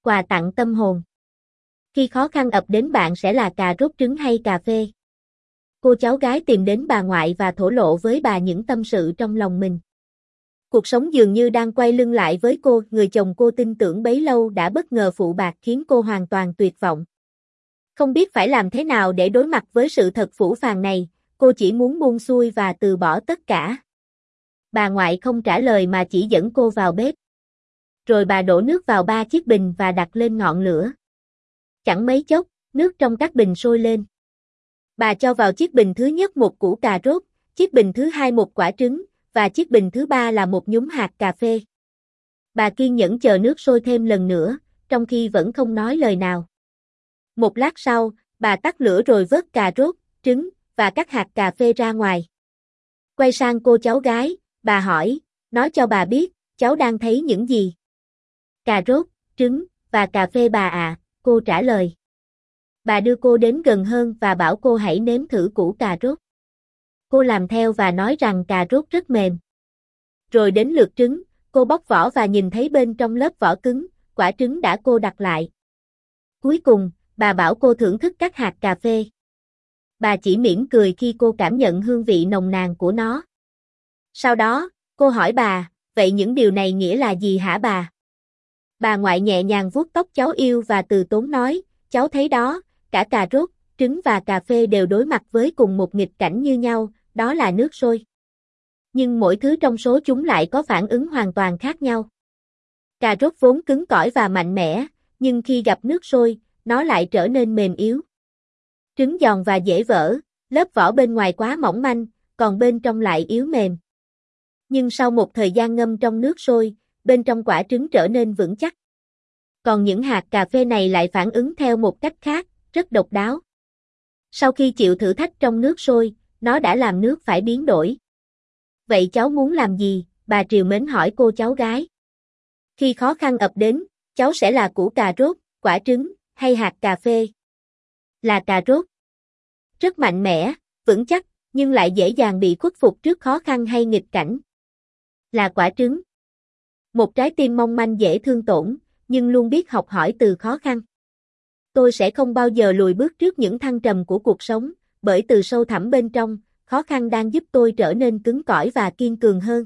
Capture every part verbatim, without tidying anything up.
Quà tặng tâm hồn. Khi khó khăn ập đến bạn sẽ là cà rốt trứng hay cà phê? Cô cháu gái tìm đến bà ngoại và thổ lộ với bà những tâm sự trong lòng mình. Cuộc sống dường như đang quay lưng lại với cô, người chồng cô tin tưởng bấy lâu đã bất ngờ phụ bạc khiến cô hoàn toàn tuyệt vọng. Không biết phải làm thế nào để đối mặt với sự thật phũ phàng này, cô chỉ muốn buông xuôi và từ bỏ tất cả. Bà ngoại không trả lời mà chỉ dẫn cô vào bếp. Rồi bà đổ nước vào ba chiếc bình và đặt lên ngọn lửa. Chẳng mấy chốc, nước trong các bình sôi lên. Bà cho vào chiếc bình thứ nhất một củ cà rốt, chiếc bình thứ hai một quả trứng, và chiếc bình thứ ba là một nhúm hạt cà phê. Bà kiên nhẫn chờ nước sôi thêm lần nữa, trong khi vẫn không nói lời nào. Một lát sau, bà tắt lửa rồi vớt cà rốt, trứng, và các hạt cà phê ra ngoài. Quay sang cô cháu gái, bà hỏi, nói cho bà biết, cháu đang thấy những gì? Cà rốt, trứng, và cà phê bà ạ, cô trả lời. Bà đưa cô đến gần hơn và bảo cô hãy nếm thử củ cà rốt. Cô làm theo và nói rằng cà rốt rất mềm. Rồi đến lượt trứng, cô bóc vỏ và nhìn thấy bên trong lớp vỏ cứng, quả trứng đã cô đặt lại. Cuối cùng, bà bảo cô thưởng thức các hạt cà phê. Bà chỉ mỉm cười khi cô cảm nhận hương vị nồng nàn của nó. Sau đó, cô hỏi bà, vậy những điều này nghĩa là gì hả bà? Bà ngoại nhẹ nhàng vuốt tóc cháu yêu và từ tốn nói, cháu thấy đó, cả cà rốt, trứng và cà phê đều đối mặt với cùng một nghịch cảnh như nhau, đó là nước sôi. Nhưng mỗi thứ trong số chúng lại có phản ứng hoàn toàn khác nhau. Cà rốt vốn cứng cỏi và mạnh mẽ, nhưng khi gặp nước sôi, nó lại trở nên mềm yếu. Trứng giòn và dễ vỡ, lớp vỏ bên ngoài quá mỏng manh, còn bên trong lại yếu mềm. Nhưng sau một thời gian ngâm trong nước sôi, bên trong quả trứng trở nên vững chắc. Còn những hạt cà phê này lại phản ứng theo một cách khác, rất độc đáo. Sau khi chịu thử thách trong nước sôi, nó đã làm nước phải biến đổi. Vậy cháu muốn làm gì? Bà trìu mến hỏi cô cháu gái. Khi khó khăn ập đến, cháu sẽ là củ cà rốt, quả trứng, hay hạt cà phê? Là cà rốt. Rất mạnh mẽ, vững chắc, nhưng lại dễ dàng bị khuất phục trước khó khăn hay nghịch cảnh. Là quả trứng. Một trái tim mong manh dễ thương tổn, nhưng luôn biết học hỏi từ khó khăn. Tôi sẽ không bao giờ lùi bước trước những thăng trầm của cuộc sống, bởi từ sâu thẳm bên trong, khó khăn đang giúp tôi trở nên cứng cỏi và kiên cường hơn.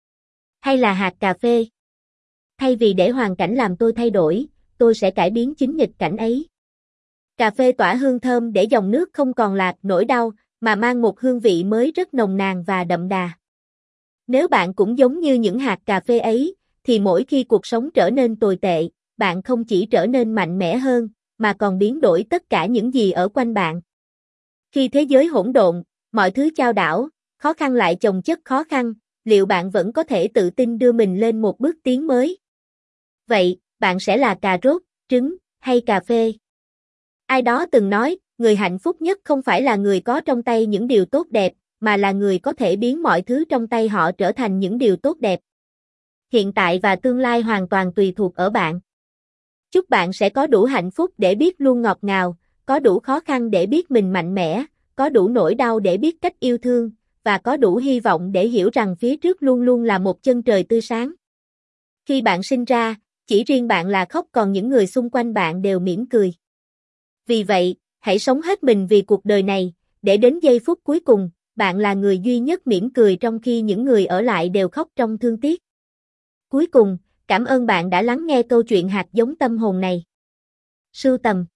Hay là hạt cà phê? Thay vì để hoàn cảnh làm tôi thay đổi, tôi sẽ cải biến chính nghịch cảnh ấy. Cà phê tỏa hương thơm để dòng nước không còn là nỗi đau, mà mang một hương vị mới rất nồng nàn và đậm đà. Nếu bạn cũng giống như những hạt cà phê ấy, thì mỗi khi cuộc sống trở nên tồi tệ, bạn không chỉ trở nên mạnh mẽ hơn, mà còn biến đổi tất cả những gì ở quanh bạn. Khi thế giới hỗn độn, mọi thứ chao đảo, khó khăn lại chồng chất khó khăn, liệu bạn vẫn có thể tự tin đưa mình lên một bước tiến mới? Vậy, bạn sẽ là cà rốt, trứng, hay cà phê? Ai đó từng nói, người hạnh phúc nhất không phải là người có trong tay những điều tốt đẹp, mà là người có thể biến mọi thứ trong tay họ trở thành những điều tốt đẹp. Hiện tại và tương lai hoàn toàn tùy thuộc ở bạn. Chúc bạn sẽ có đủ hạnh phúc để biết luôn ngọt ngào, có đủ khó khăn để biết mình mạnh mẽ, có đủ nỗi đau để biết cách yêu thương, và có đủ hy vọng để hiểu rằng phía trước luôn luôn là một chân trời tươi sáng. Khi bạn sinh ra, chỉ riêng bạn là khóc, còn những người xung quanh bạn đều mỉm cười. Vì vậy, hãy sống hết mình vì cuộc đời này, để đến giây phút cuối cùng, bạn là người duy nhất mỉm cười trong khi những người ở lại đều khóc trong thương tiếc. Cuối cùng, cảm ơn bạn đã lắng nghe câu chuyện hạt giống tâm hồn này. Sưu tầm